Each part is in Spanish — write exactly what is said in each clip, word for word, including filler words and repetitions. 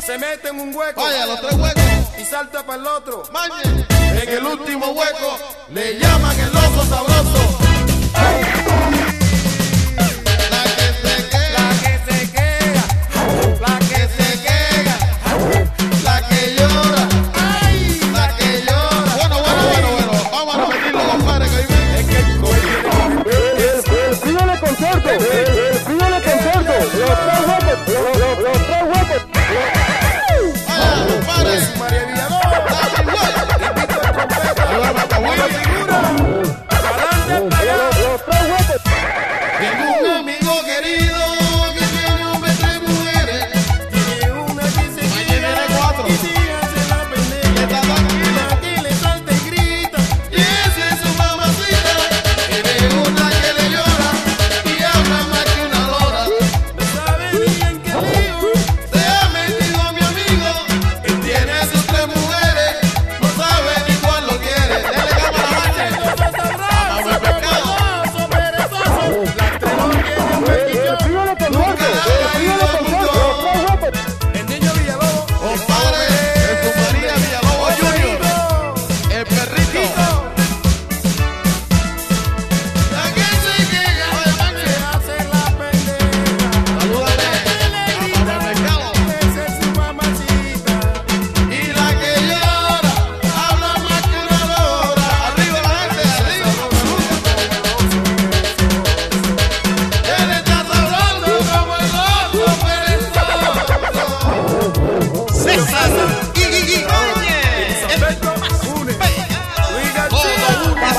se mete en un hueco. Vaya, los tres huecos. Y salta para el otro. Mañe. En el último hueco le llaman el oso sabroso. La que se queda, La que se queda, la que se queda, la que llora, ay, la que llora. Bueno, bueno, bueno, bueno. Vamos a repetirlo, compadre, que ahí viene. es que el coño El trío de concierto, el trío de concierto, los tres huecos, los, los, los tres huecos. Vaya, compadre. María Villalobos, Dale, güey. Víctor Trompeta, Ahí va, Mata, güey. la figura, adelante, para allá. Los, los tres huecos. Tengo un amigo querido que tiene hombre tres mujeres. Tiene una que se Mañana queda viene cuatro. y si hace la Le pendeja, está dando. la que le salta y grita. Y esa es su mamacita. Tiene una que le llora y habla más que una lora. No sabe ni en qué lío. Se ha metido mi amigo. Él tiene sus tres mujeres. No sabe ni cuál lo quiere. Dele cámara, mache. Vamos a ver pescado. El trío de concierto, el trío de concierto, los tres huecos. El niño Villalobos, Compadre, Jesús María Villalobos junior El perrito. La que se queda. Oye, se mache. hace la pendeja. Salúdame a Pablo Mercado. Esa es su mamacita. Y la que llora habla más que una lora. Arriba la gente, arriba. Él está sabroso como el oso perezoso. César y Alberto Une, Luis García,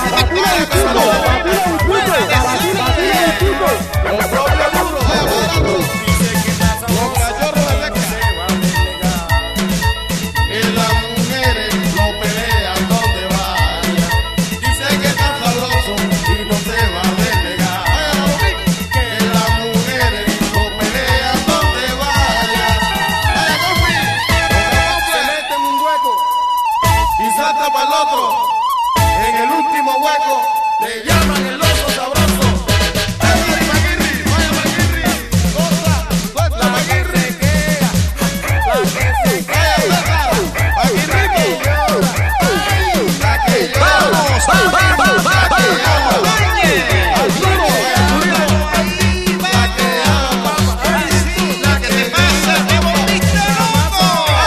Los propios duros, vaya barato. dice que está Los sabroso, cachorros de no leca. se va a desplegar. Y las mujeres lo pelean donde vaya. Dice que está sabroso y no se va a despegar. Que las mujeres lo pelean donde vaya. Vaya, compi. Se mete en un hueco. Y salta para el otro. En el último hueco le llaman el oso sabroso. Edgar y Maguirri, vaya Maguirri. Cosa, suelta La que Maguirri. se queda, la que se Vaya César, Maguirrito. La que llora. Vamos, va, va, va, va, va. Arturo, Arturito. La que ama. La que te pasa, te volviste loco.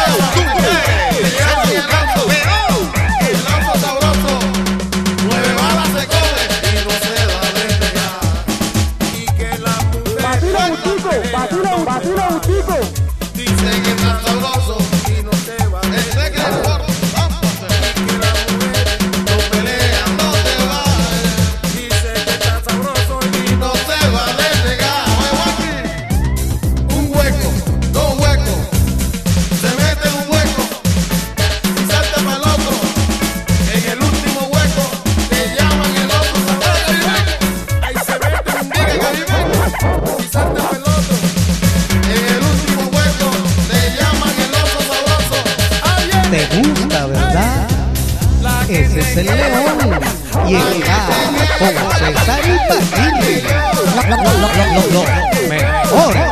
El oso sabroso. Nueve balas se come y no se da a despegar. y que la mujer Vacila un chico, vacila un, vacila un chico. Dice que está sabroso. y no se va a Ese que es gordo, vamos. que la mujer Lo pelean donde vaya dice que está sabroso y no se va a despegar. Oye, Juanqui, un hueco, dos huecos, se mete en un hueco y salta para el otro. En el último hueco le llaman el oso sabroso. ahí se mete un Diga que vive. y salta para el otro. En el último hueco le llaman el oso sabroso. ¿Te gusta, verdad? Ese es el león. Y está con César y Paquirri. Lo, lo, lo, lo, lo, lo mejor